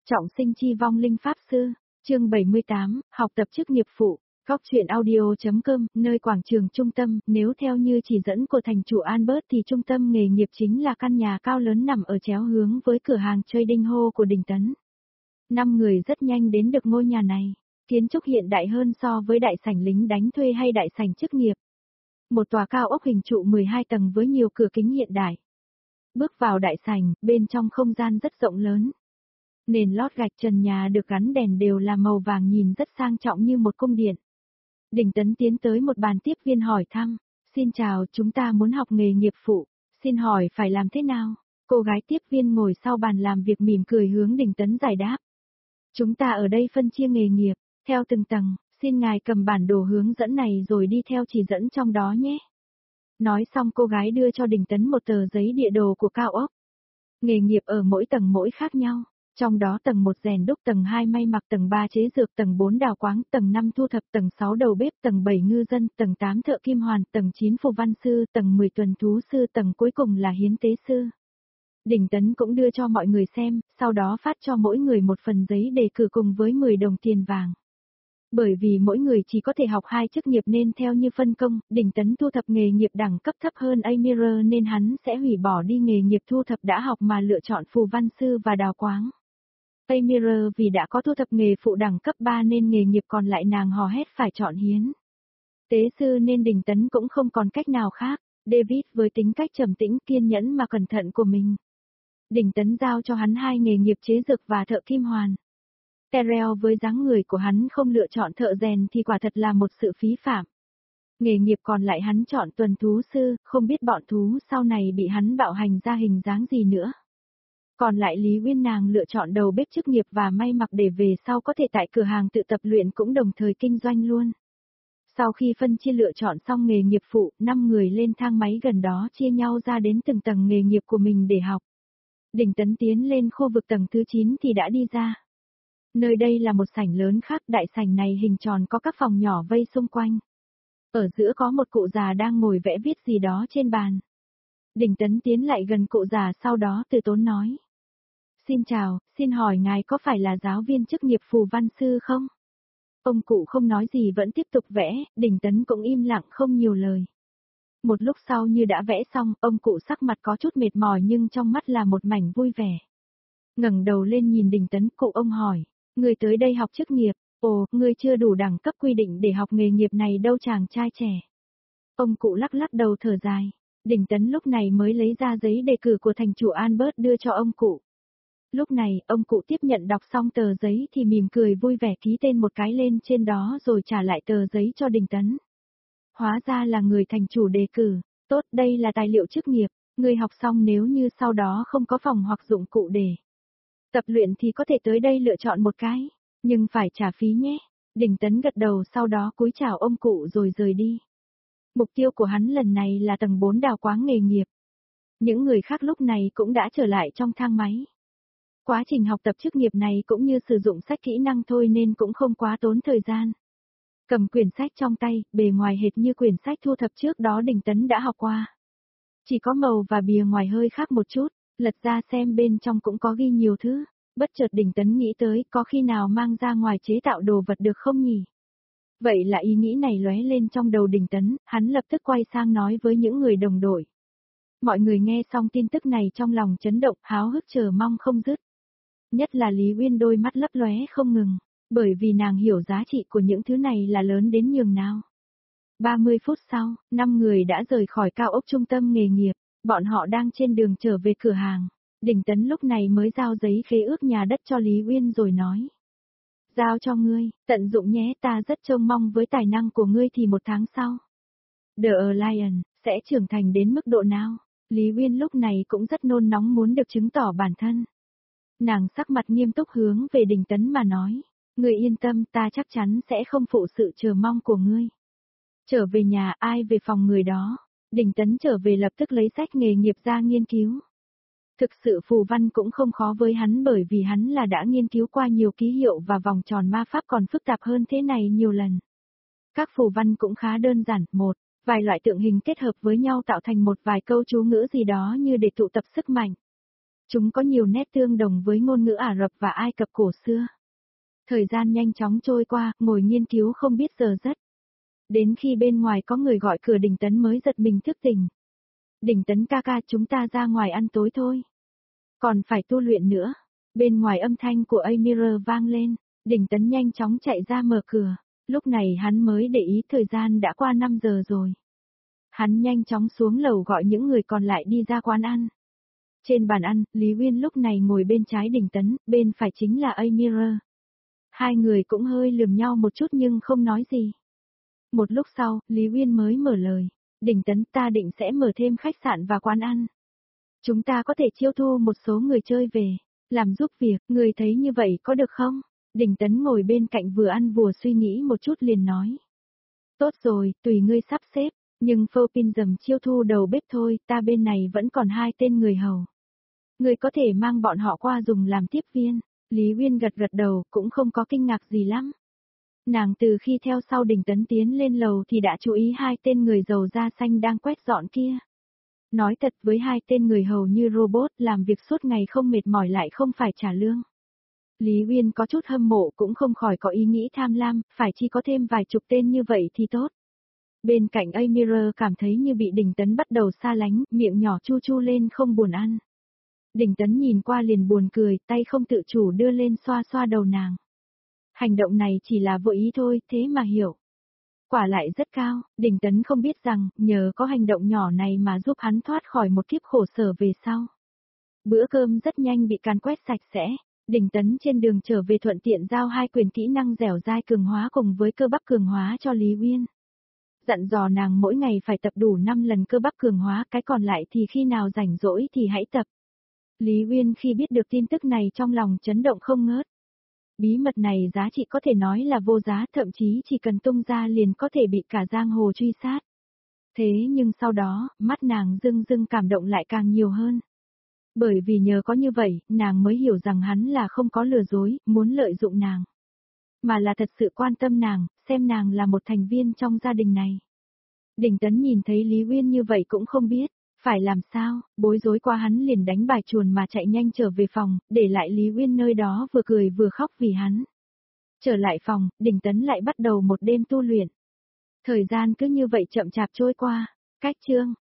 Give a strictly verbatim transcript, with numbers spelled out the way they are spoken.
Trọng sinh chi vong linh pháp sư, chương bảy mươi tám, học tập chức nghiệp phụ, góc truyện audio.com, nơi quảng trường trung tâm, nếu theo như chỉ dẫn của thành chủ Albert thì trung tâm nghề nghiệp chính là căn nhà cao lớn nằm ở chéo hướng với cửa hàng trading hall của Đình Tấn. Năm người rất nhanh đến được ngôi nhà này, kiến trúc hiện đại hơn so với đại sảnh lính đánh thuê hay đại sảnh chức nghiệp. Một tòa cao ốc hình trụ mười hai tầng với nhiều cửa kính hiện đại. Bước vào đại sảnh, bên trong không gian rất rộng lớn. Nền lót gạch trần nhà được gắn đèn đều là màu vàng nhìn rất sang trọng như một cung điện. Đình Tấn tiến tới một bàn tiếp viên hỏi thăm, xin chào, chúng ta muốn học nghề nghiệp phụ, xin hỏi phải làm thế nào? Cô gái tiếp viên ngồi sau bàn làm việc mỉm cười hướng Đình Tấn giải đáp. Chúng ta ở đây phân chia nghề nghiệp, theo từng tầng, xin ngài cầm bản đồ hướng dẫn này rồi đi theo chỉ dẫn trong đó nhé. Nói xong cô gái đưa cho Đình Tấn một tờ giấy địa đồ của cao ốc. Nghề nghiệp ở mỗi tầng mỗi khác nhau. Trong đó tầng một rèn đúc, tầng hai may mặc, tầng ba chế dược, tầng bốn đào quáng, tầng năm thu thập, tầng sáu đầu bếp, tầng bảy ngư dân, tầng tám thợ kim hoàn, tầng chín phù văn sư, tầng mười tuần thú sư, tầng cuối cùng là hiến tế sư. Đình Tấn cũng đưa cho mọi người xem, sau đó phát cho mỗi người một phần giấy đề cử cùng với mười đồng tiền vàng. Bởi vì mỗi người chỉ có thể học hai chức nghiệp nên theo như phân công, Đình Tấn thu thập nghề nghiệp đẳng cấp thấp hơn Amir nên hắn sẽ hủy bỏ đi nghề nghiệp thu thập đã học mà lựa chọn phù văn sư và đào quáng. Amir vì đã có thu thập nghề phụ đẳng cấp ba nên nghề nghiệp còn lại nàng hò hét phải chọn hiến tế sư nên Đình Tấn cũng không còn cách nào khác. David với tính cách trầm tĩnh kiên nhẫn mà cẩn thận của mình. Đình Tấn giao cho hắn hai nghề nghiệp chế dược và thợ kim hoàn. Terrell với dáng người của hắn không lựa chọn thợ rèn thì quả thật là một sự phí phạm. Nghề nghiệp còn lại hắn chọn tuần thú sư, không biết bọn thú sau này bị hắn bạo hành ra hình dáng gì nữa. Còn lại Lý Uyên nàng lựa chọn đầu bếp chức nghiệp và may mặc để về sau có thể tại cửa hàng tự tập luyện cũng đồng thời kinh doanh luôn. Sau khi phân chia lựa chọn xong nghề nghiệp phụ, năm người lên thang máy gần đó chia nhau ra đến từng tầng nghề nghiệp của mình để học. Đình Tấn tiến lên khu vực tầng thứ chín thì đã đi ra. Nơi đây là một sảnh lớn khác, đại sảnh này hình tròn có các phòng nhỏ vây xung quanh. Ở giữa có một cụ già đang ngồi vẽ viết gì đó trên bàn. Đình Tấn tiến lại gần cụ già sau đó từ tốn nói. Xin chào, xin hỏi ngài có phải là giáo viên chức nghiệp phù văn sư không? Ông cụ không nói gì vẫn tiếp tục vẽ, Đình Tấn cũng im lặng không nhiều lời. Một lúc sau như đã vẽ xong, ông cụ sắc mặt có chút mệt mỏi nhưng trong mắt là một mảnh vui vẻ. Ngẩng đầu lên nhìn Đình Tấn, cụ ông hỏi, người tới đây học chức nghiệp, ồ, ngươi chưa đủ đẳng cấp quy định để học nghề nghiệp này đâu chàng trai trẻ. Ông cụ lắc lắc đầu thở dài, Đình Tấn lúc này mới lấy ra giấy đề cử của thành chủ Albert đưa cho ông cụ. Lúc này, ông cụ tiếp nhận đọc xong tờ giấy thì mỉm cười vui vẻ ký tên một cái lên trên đó rồi trả lại tờ giấy cho Đình Tấn. Hóa ra là người thành chủ đề cử, tốt, đây là tài liệu chức nghiệp, người học xong nếu như sau đó không có phòng hoặc dụng cụ để tập luyện thì có thể tới đây lựa chọn một cái, nhưng phải trả phí nhé. Đình Tấn gật đầu sau đó cúi chào ông cụ rồi rời đi. Mục tiêu của hắn lần này là tầng bốn đào quáng nghề nghiệp. Những người khác lúc này cũng đã trở lại trong thang máy. Quá trình học tập chức nghiệp này cũng như sử dụng sách kỹ năng thôi nên cũng không quá tốn thời gian. Cầm quyển sách trong tay, bề ngoài hệt như quyển sách thu thập trước đó Đình Tấn đã học qua. Chỉ có màu và bìa ngoài hơi khác một chút, lật ra xem bên trong cũng có ghi nhiều thứ. Bất chợt Đình Tấn nghĩ tới có khi nào mang ra ngoài chế tạo đồ vật được không nhỉ? Vậy là ý nghĩ này lóe lên trong đầu Đình Tấn, hắn lập tức quay sang nói với những người đồng đội. Mọi người nghe xong tin tức này trong lòng chấn động, háo hức chờ mong không dứt. Nhất là Lý Uyên đôi mắt lấp lóe không ngừng, bởi vì nàng hiểu giá trị của những thứ này là lớn đến nhường nào. ba mươi phút sau, năm người đã rời khỏi cao ốc trung tâm nghề nghiệp, bọn họ đang trên đường trở về cửa hàng. Đình Tấn lúc này mới giao giấy khế ước nhà đất cho Lý Uyên rồi nói. Giao cho ngươi, tận dụng nhé, ta rất trông mong với tài năng của ngươi thì một tháng sau. The Lion, sẽ trưởng thành đến mức độ nào? Lý Uyên lúc này cũng rất nôn nóng muốn được chứng tỏ bản thân. Nàng sắc mặt nghiêm túc hướng về Đình Tấn mà nói, ngươi yên tâm ta chắc chắn sẽ không phụ sự chờ mong của ngươi. Trở về nhà ai về phòng người đó, Đình Tấn trở về lập tức lấy sách nghề nghiệp ra nghiên cứu. Thực sự phù văn cũng không khó với hắn bởi vì hắn là đã nghiên cứu qua nhiều ký hiệu và vòng tròn ma pháp còn phức tạp hơn thế này nhiều lần. Các phù văn cũng khá đơn giản, một, vài loại tượng hình kết hợp với nhau tạo thành một vài câu chú ngữ gì đó như để tụ tập sức mạnh. Chúng có nhiều nét tương đồng với ngôn ngữ Ả Rập và Ai Cập cổ xưa. Thời gian nhanh chóng trôi qua, ngồi nghiên cứu không biết giờ giấc. Đến khi bên ngoài có người gọi cửa, Đình Tấn mới giật mình thức tỉnh. Đình Tấn ca ca, chúng ta ra ngoài ăn tối thôi. Còn phải tu luyện nữa. Bên ngoài âm thanh của Amir vang lên, Đình Tấn nhanh chóng chạy ra mở cửa. Lúc này hắn mới để ý thời gian đã qua năm giờ rồi. Hắn nhanh chóng xuống lầu gọi những người còn lại đi ra quán ăn. Trên bàn ăn, Lý Uyên lúc này ngồi bên trái Đình Tấn, bên phải chính là Amir. Hai người cũng hơi lườm nhau một chút nhưng không nói gì. Một lúc sau, Lý Uyên mới mở lời. Đình Tấn, ta định sẽ mở thêm khách sạn và quán ăn. Chúng ta có thể chiêu thu một số người chơi về, làm giúp việc, người thấy như vậy có được không? Đình Tấn ngồi bên cạnh vừa ăn vừa suy nghĩ một chút liền nói. Tốt rồi, tùy ngươi sắp xếp, nhưng phô pin dầm chiêu thu đầu bếp thôi, ta bên này vẫn còn hai tên người hầu. Ngươi có thể mang bọn họ qua dùng làm tiếp viên. Lý Uyên gật gật đầu, cũng không có kinh ngạc gì lắm. Nàng từ khi theo sau Đình Tấn tiến lên lầu thì đã chú ý hai tên người giàu da xanh đang quét dọn kia. Nói thật, với hai tên người hầu như robot làm việc suốt ngày không mệt mỏi lại không phải trả lương. Lý Uyên có chút hâm mộ, cũng không khỏi có ý nghĩ tham lam, phải chi có thêm vài chục tên như vậy thì tốt. Bên cạnh Amir cảm thấy như bị Đình Tấn bắt đầu xa lánh, miệng nhỏ chu chu lên không buồn ăn. Đình Tấn nhìn qua liền buồn cười, tay không tự chủ đưa lên xoa xoa đầu nàng. Hành động này chỉ là vô ý thôi, thế mà hiểu. Quả lại rất cao, Đình Tấn không biết rằng, nhờ có hành động nhỏ này mà giúp hắn thoát khỏi một kiếp khổ sở về sau. Bữa cơm rất nhanh bị càn quét sạch sẽ, Đình Tấn trên đường trở về thuận tiện giao hai quyền kỹ năng dẻo dai cường hóa cùng với cơ bắp cường hóa cho Lý Uyên. Dặn dò nàng mỗi ngày phải tập đủ năm lần cơ bắp cường hóa, cái còn lại thì khi nào rảnh rỗi thì hãy tập. Lý Uyên khi biết được tin tức này trong lòng chấn động không ngớt. Bí mật này giá trị có thể nói là vô giá, thậm chí chỉ cần tung ra liền có thể bị cả giang hồ truy sát. Thế nhưng sau đó, mắt nàng dưng dưng cảm động lại càng nhiều hơn. Bởi vì nhờ có như vậy, nàng mới hiểu rằng hắn là không có lừa dối, muốn lợi dụng nàng. Mà là thật sự quan tâm nàng, xem nàng là một thành viên trong gia đình này. Đình Tấn nhìn thấy Lý Uyên như vậy cũng không biết phải làm sao, bối rối qua hắn liền đánh bài chuồn mà chạy nhanh trở về phòng, để lại Lý Uyên nơi đó vừa cười vừa khóc vì hắn. Trở lại phòng, Đình Tấn lại bắt đầu một đêm tu luyện. Thời gian cứ như vậy chậm chạp trôi qua. Cách chương